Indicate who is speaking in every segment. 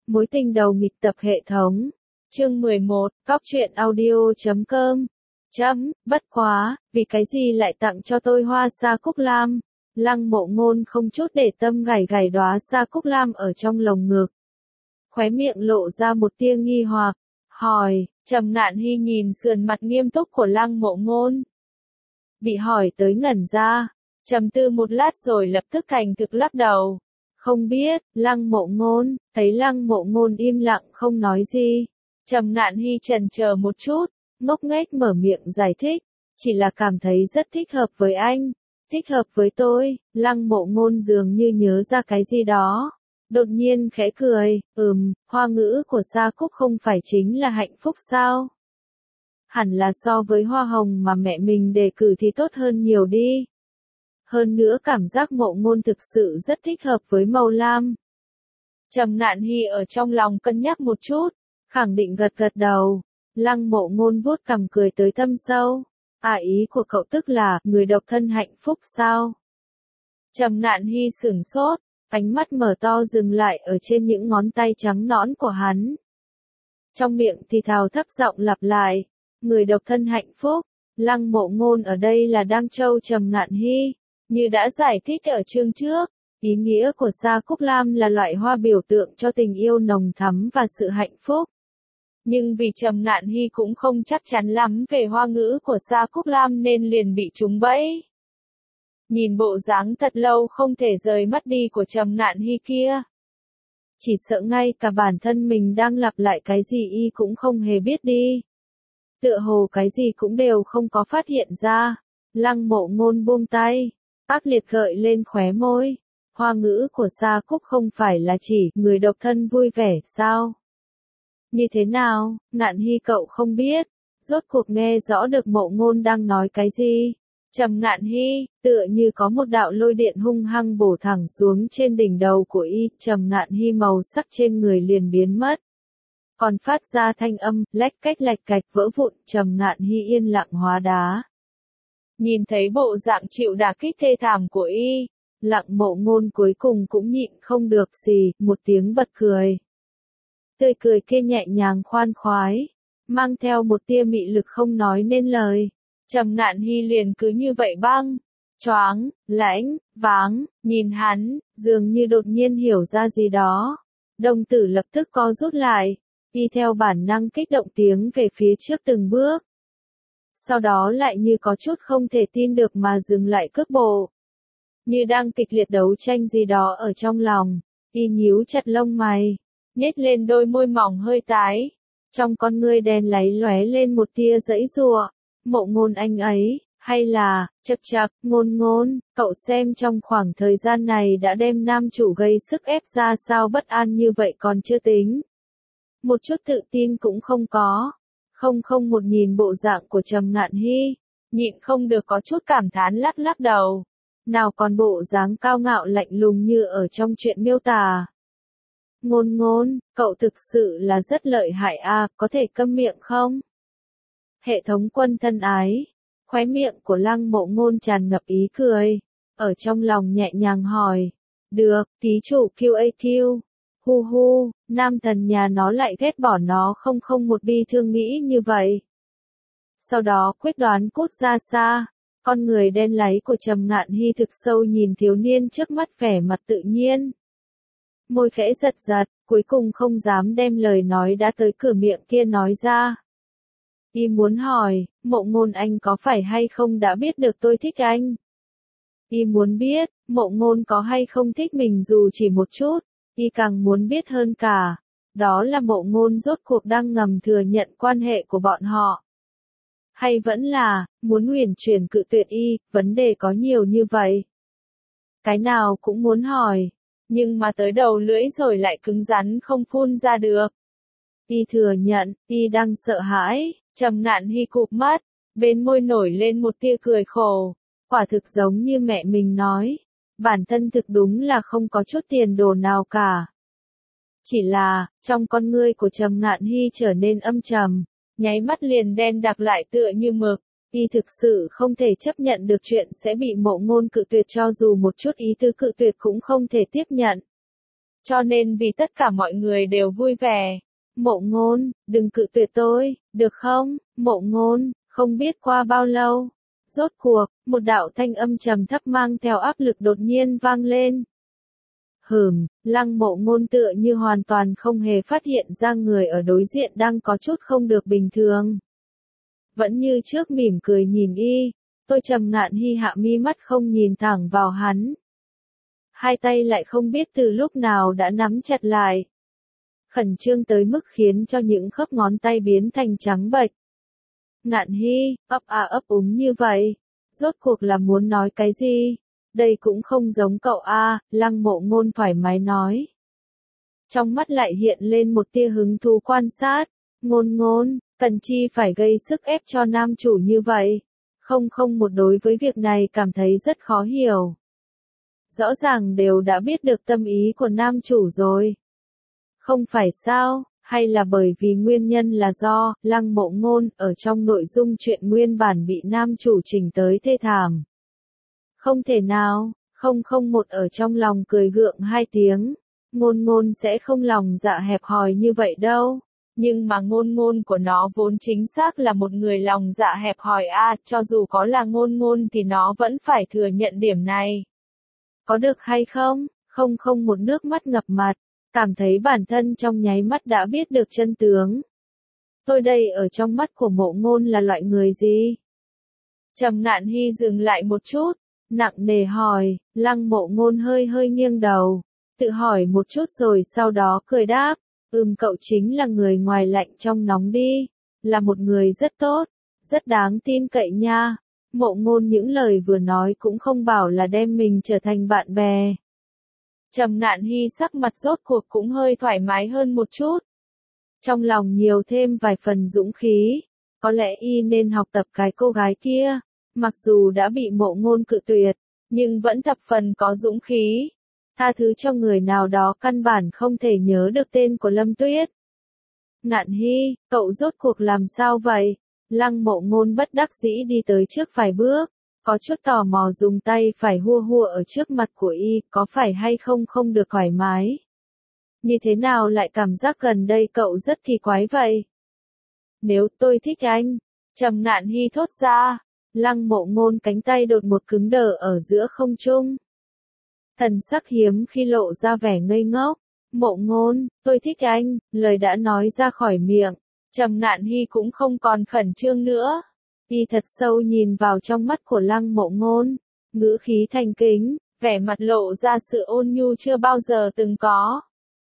Speaker 1: Mối tình đầu nghịch tập hệ thống. Chương 11, Góc truyện audio.com. Bất quá, vì cái gì lại tặng cho tôi hoa sa cúc lam? Lăng Mộ Ngôn không chút để tâm gảy gảy đóa sa cúc lam ở trong lồng ngực. Khóe miệng lộ ra một tia nghi hoặc, hỏi, Trầm Ngạn Hy nhìn sườn mặt nghiêm túc của Lăng Mộ Ngôn. Bị hỏi tới ngẩn ra, trầm tư một lát rồi lập tức thành thực lắc đầu. Không biết. Lăng Mộ Ngôn, thấy Lăng Mộ Ngôn im lặng không nói gì. Trầm Ngạn Hy chần chờ một chút, ngốc nghếch mở miệng giải thích, chỉ là cảm thấy rất thích hợp với anh, thích hợp với tôi. Lăng Mộ Ngôn dường như nhớ ra cái gì đó, đột nhiên khẽ cười, hoa ngữ của sa cúc không phải chính là hạnh phúc sao? Hẳn là so với hoa hồng mà mẹ mình đề cử thì tốt hơn nhiều đi. Hơn nữa cảm giác Mộ Ngôn thực sự rất thích hợp với màu lam. Trầm Ngạn Hy ở trong lòng cân nhắc một chút, khẳng định gật gật đầu. Lăng Mộ Ngôn vuốt cằm cười tới thâm sâu. Ý của cậu tức là, người độc thân hạnh phúc sao? Trầm Ngạn Hy sửng sốt, ánh mắt mở to dừng lại ở trên những ngón tay trắng nõn của hắn. Trong miệng thì thào thấp giọng lặp lại, người độc thân hạnh phúc. Lăng Mộ Ngôn ở đây là đang trêu Trầm Ngạn Hy. Như đã giải thích ở chương trước, ý nghĩa của sa cúc lam là loại hoa biểu tượng cho tình yêu nồng thắm và sự hạnh phúc. Nhưng vì Trầm Ngạn Hy cũng không chắc chắn lắm về hoa ngữ của sa cúc lam nên liền bị trúng bẫy. Nhìn bộ dáng thật lâu không thể rời mắt đi của Trầm Ngạn Hy kia. Chỉ sợ ngay cả bản thân mình đang lặp lại cái gì y cũng không hề biết đi. Tựa hồ cái gì cũng đều không có phát hiện ra. Lăng Mộ Ngôn buông tay, ác liệt gợi lên khóe môi. Hoa ngữ của sa cúc không phải là chỉ người độc thân vui vẻ sao? Như thế nào, Ngạn Hy cậu không biết, rốt cuộc nghe rõ được Mộ Ngôn đang nói cái gì. Trầm Ngạn Hy, tựa như có một đạo lôi điện hung hăng bổ thẳng xuống trên đỉnh đầu của y, Trầm Ngạn Hy màu sắc trên người liền biến mất. Còn phát ra thanh âm, lách cách lạch cạch vỡ vụn, Trầm Ngạn Hy yên lặng hóa đá. Nhìn thấy bộ dạng chịu đả kích thê thảm của y, Lăng Mộ Ngôn cuối cùng cũng nhịn không được gì, một tiếng bật cười. Tươi cười kia nhẹ nhàng khoan khoái, mang theo một tia mị lực không nói nên lời. Trầm Ngạn Hy liền cứ như vậy băng, choáng, lãnh, váng, nhìn hắn, dường như đột nhiên hiểu ra gì đó. Đồng tử lập tức co rút lại, y theo bản năng kích động tiếng về phía trước từng bước. Sau đó lại như có chút không thể tin được mà dừng lại cước bộ. Như đang kịch liệt đấu tranh gì đó ở trong lòng, y nhíu chặt lông mày, nhếch lên đôi môi mỏng hơi tái. Trong con ngươi đen láy lóe lên một tia giãy giụa. Mộ Ngôn anh ấy, hay là, chậc, Ngôn Ngôn, cậu xem trong khoảng thời gian này đã đem nam chủ gây sức ép ra sao bất an như vậy còn chưa tính. Một chút tự tin cũng không có. Một nhìn bộ dạng của Trầm Ngạn Hy, nhịn không được có chút cảm thán lắc lắc đầu. Nào còn bộ dáng cao ngạo lạnh lùng như ở trong chuyện miêu tả. Ngôn Ngôn, cậu thực sự là rất lợi hại có thể câm miệng không? Hệ thống quân thân ái. Khóe miệng của Lăng Mộ Ngôn tràn ngập ý cười. Ở trong lòng nhẹ nhàng hỏi. Được, ký chủ QAQ. Hu, nam thần nhà nó lại ghét bỏ nó không một bi thương nghĩ như vậy. Sau đó quyết đoán cút ra xa. Con người đen láy của Trầm Ngạn Hy thực sâu nhìn thiếu niên trước mắt vẻ mặt tự nhiên. Môi khẽ giật giật, cuối cùng không dám đem lời nói đã tới cửa miệng kia nói ra. Y muốn hỏi, Mộ Ngôn anh có phải hay không đã biết được tôi thích anh? Y muốn biết, Mộ Ngôn có hay không thích mình dù chỉ một chút. Y càng muốn biết hơn cả, đó là Mộ Ngôn rốt cuộc đang ngầm thừa nhận quan hệ của bọn họ. Hay vẫn là, muốn huyền chuyển cự tuyệt y, vấn đề có nhiều như vậy. Cái nào cũng muốn hỏi, nhưng mà tới đầu lưỡi rồi lại cứng rắn không phun ra được. Y thừa nhận, y đang sợ hãi. Trầm Ngạn Hy cụp mắt, bên môi nổi lên một tia cười khổ. Quả thực giống như mẹ mình nói. Bản thân thực đúng là không có chút tiền đồ nào cả. Chỉ là, trong con ngươi của Trầm Ngạn Hy trở nên âm trầm, nháy mắt liền đen đặc lại tựa như mực. Y thực sự không thể chấp nhận được chuyện sẽ bị Mộ Ngôn cự tuyệt cho dù một chút ý tứ cự tuyệt cũng không thể tiếp nhận. cho nên vì tất cả mọi người đều vui vẻ. Mộ Ngôn, đừng cự tuyệt tôi, được không? Mộ Ngôn, không biết qua bao lâu. Rốt cuộc, một đạo thanh âm trầm thấp mang theo áp lực đột nhiên vang lên. Lăng Mộ Ngôn tựa như hoàn toàn không hề phát hiện ra người ở đối diện đang có chút không được bình thường. Vẫn như trước mỉm cười nhìn y, tôi Trầm Ngạn Hi hạ mi mắt không nhìn thẳng vào hắn. Hai tay lại không biết từ lúc nào đã nắm chặt lại. Khẩn trương tới mức khiến cho những khớp ngón tay biến thành trắng bệch. Ngạn Hi, ấp úng như vậy. Rốt cuộc là muốn nói cái gì? Đây cũng không giống cậu a, Lăng Mộ Ngôn thoải mái nói. Trong mắt lại hiện lên một tia hứng thú quan sát. Ngôn, cần chi phải gây sức ép cho nam chủ như vậy? Không một đối với việc này cảm thấy rất khó hiểu. Rõ ràng đều đã biết được tâm ý của nam chủ rồi. Không phải sao, hay là bởi vì nguyên nhân là do Lăng Mộ Ngôn ở trong nội dung truyện nguyên bản bị nam chủ chỉnh tới thê thảm. Không thể nào, một ở trong lòng cười gượng hai tiếng. Ngôn sẽ không lòng dạ hẹp hòi như vậy đâu. Nhưng mà ngôn của nó vốn chính xác là một người lòng dạ hẹp hòi a, cho dù có là ngôn thì nó vẫn phải thừa nhận điểm này. Có được hay không? Không một nước mắt ngập mặt, cảm thấy bản thân trong nháy mắt đã biết được chân tướng. Tôi đây ở trong mắt của Mộ Ngôn là loại người gì? Trầm Ngạn Hi dừng lại một chút, nặng nề hỏi. Lăng Mộ Ngôn hơi nghiêng đầu, tự hỏi một chút rồi sau đó cười đáp. Cậu chính là người ngoài lạnh trong nóng đi, là một người rất tốt, rất đáng tin cậy nha. Mộ Ngôn những lời vừa nói cũng không bảo là đem mình trở thành bạn bè. Trầm Ngạn Hi sắc mặt rốt cuộc cũng hơi thoải mái hơn một chút. Trong lòng nhiều thêm vài phần dũng khí, có lẽ y nên học tập cái cô gái kia, mặc dù đã bị Mộ Ngôn cự tuyệt, nhưng vẫn thập phần có dũng khí. Tha thứ cho người nào đó căn bản không thể nhớ được tên của Lâm Tuyết. Ngạn Hi, cậu rốt cuộc làm sao vậy? Lăng Mộ Ngôn bất đắc dĩ đi tới trước vài bước, có chút tò mò dùng tay phải hua ở trước mặt của y, có phải hay không được thoải mái. Như thế nào lại cảm giác gần đây cậu rất kỳ quái vậy? Nếu tôi thích anh, Trầm Ngạn Hi thốt ra. Lăng Mộ Ngôn cánh tay đột một cứng đờ ở giữa không trung. Thần sắc hiếm khi lộ ra vẻ ngây ngốc. Mộ Ngôn, tôi thích anh, lời đã nói ra khỏi miệng. Trầm Ngạn Hi cũng không còn khẩn trương nữa. Y thật sâu nhìn vào trong mắt của Lăng Mộ Ngôn, ngữ khí thành kính, vẻ mặt lộ ra sự ôn nhu chưa bao giờ từng có.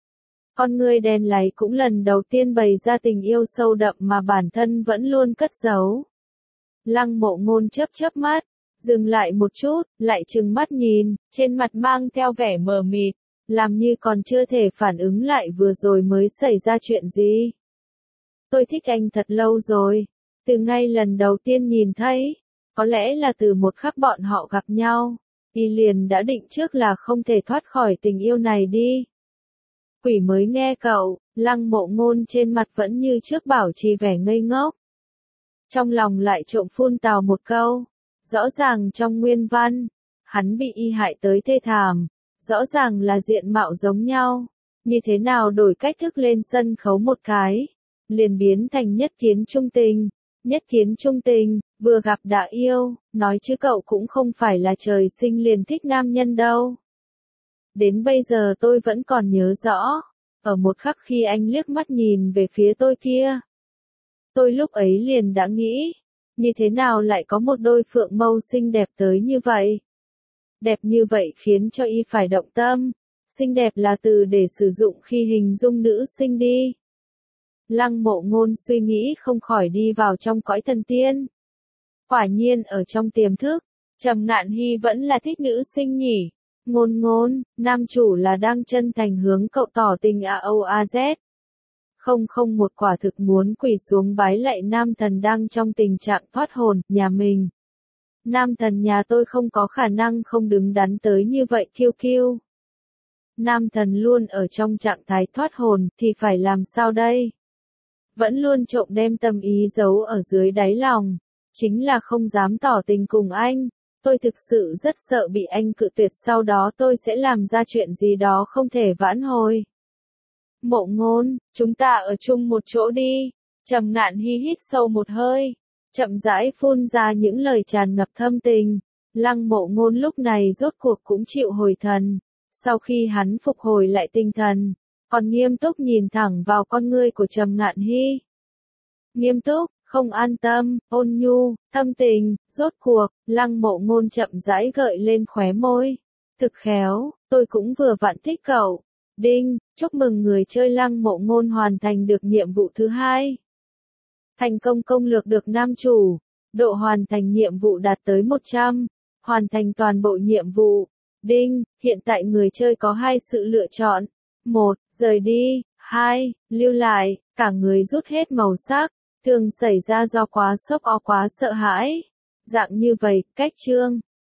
Speaker 1: Con người đen láy cũng lần đầu tiên bày ra tình yêu sâu đậm mà bản thân vẫn luôn cất giấu. Lăng Mộ Ngôn chớp mắt, dừng lại một chút, lại trừng mắt nhìn, trên mặt mang theo vẻ mờ mịt, làm như còn chưa thể phản ứng lại vừa rồi mới xảy ra chuyện gì. Tôi thích anh thật lâu rồi, từ ngay lần đầu tiên nhìn thấy, có lẽ là từ một khắc bọn họ gặp nhau, y liền đã định trước là không thể thoát khỏi tình yêu này đi. Quỷ mới nghe cậu, Lăng Mộ Ngôn trên mặt vẫn như trước bảo trì vẻ ngây ngốc. Trong lòng lại trộm phun tào một câu. Rõ ràng trong nguyên văn, hắn bị y hại tới thê thảm, rõ ràng là diện mạo giống nhau, như thế nào đổi cách thức lên sân khấu một cái, liền biến thành nhất kiến trung tình, vừa gặp đã yêu, nói chứ cậu cũng không phải là trời sinh liền thích nam nhân đâu. Đến bây giờ tôi vẫn còn nhớ rõ, ở một khắc khi anh liếc mắt nhìn về phía tôi kia. Tôi lúc ấy liền đã nghĩ, như thế nào lại có một đôi phượng mâu xinh đẹp tới như vậy? Đẹp như vậy khiến cho y phải động tâm. Xinh đẹp là từ để sử dụng khi hình dung nữ sinh đi. Lăng Mộ Ngôn suy nghĩ không khỏi đi vào trong cõi thần tiên. Quả nhiên ở trong tiềm thức, Trầm Ngạn Hi vẫn là thích nữ sinh nhỉ. Ngôn, nam chủ là đang chân thành hướng cậu tỏ tình AOAZ. Không một quả thực muốn quỳ xuống bái lạy nam thần đang trong tình trạng thoát hồn, nhà mình. Nam thần nhà tôi không có khả năng không đứng đắn tới như vậy kiêu. Nam thần luôn ở trong trạng thái thoát hồn, thì phải làm sao đây? Vẫn luôn trộm đem tâm ý giấu ở dưới đáy lòng, chính là không dám tỏ tình cùng anh, Tôi thực sự rất sợ bị anh cự tuyệt, sau đó tôi sẽ làm ra chuyện gì đó không thể vãn hồi. Mộ Ngôn, chúng ta ở chung một chỗ đi. Trầm Ngạn Hi hít sâu một hơi, chậm rãi phun ra những lời tràn ngập thâm tình. Lăng Mộ Ngôn lúc này rốt cuộc cũng chịu hồi thần. Sau khi hắn phục hồi lại tinh thần, còn nghiêm túc nhìn thẳng vào con ngươi của Trầm Ngạn Hi. Nghiêm túc, không an tâm, ôn nhu, thâm tình, rốt cuộc, Lăng Mộ Ngôn chậm rãi gợi lên khóe môi. Thực khéo, tôi cũng vừa vặn thích cậu. Đinh, chúc mừng người chơi Lăng Mộ Ngôn hoàn thành được nhiệm vụ thứ 2. Thành công công lược được nam chủ. Độ hoàn thành nhiệm vụ đạt tới 100. Hoàn thành toàn bộ nhiệm vụ. Đinh, hiện tại người chơi có 2 sự lựa chọn. 1. Rời đi. 2. Lưu lại. Cả người rút hết màu sắc. Thường xảy ra do quá sốc o quá sợ hãi. Dạng như vậy, cách chương.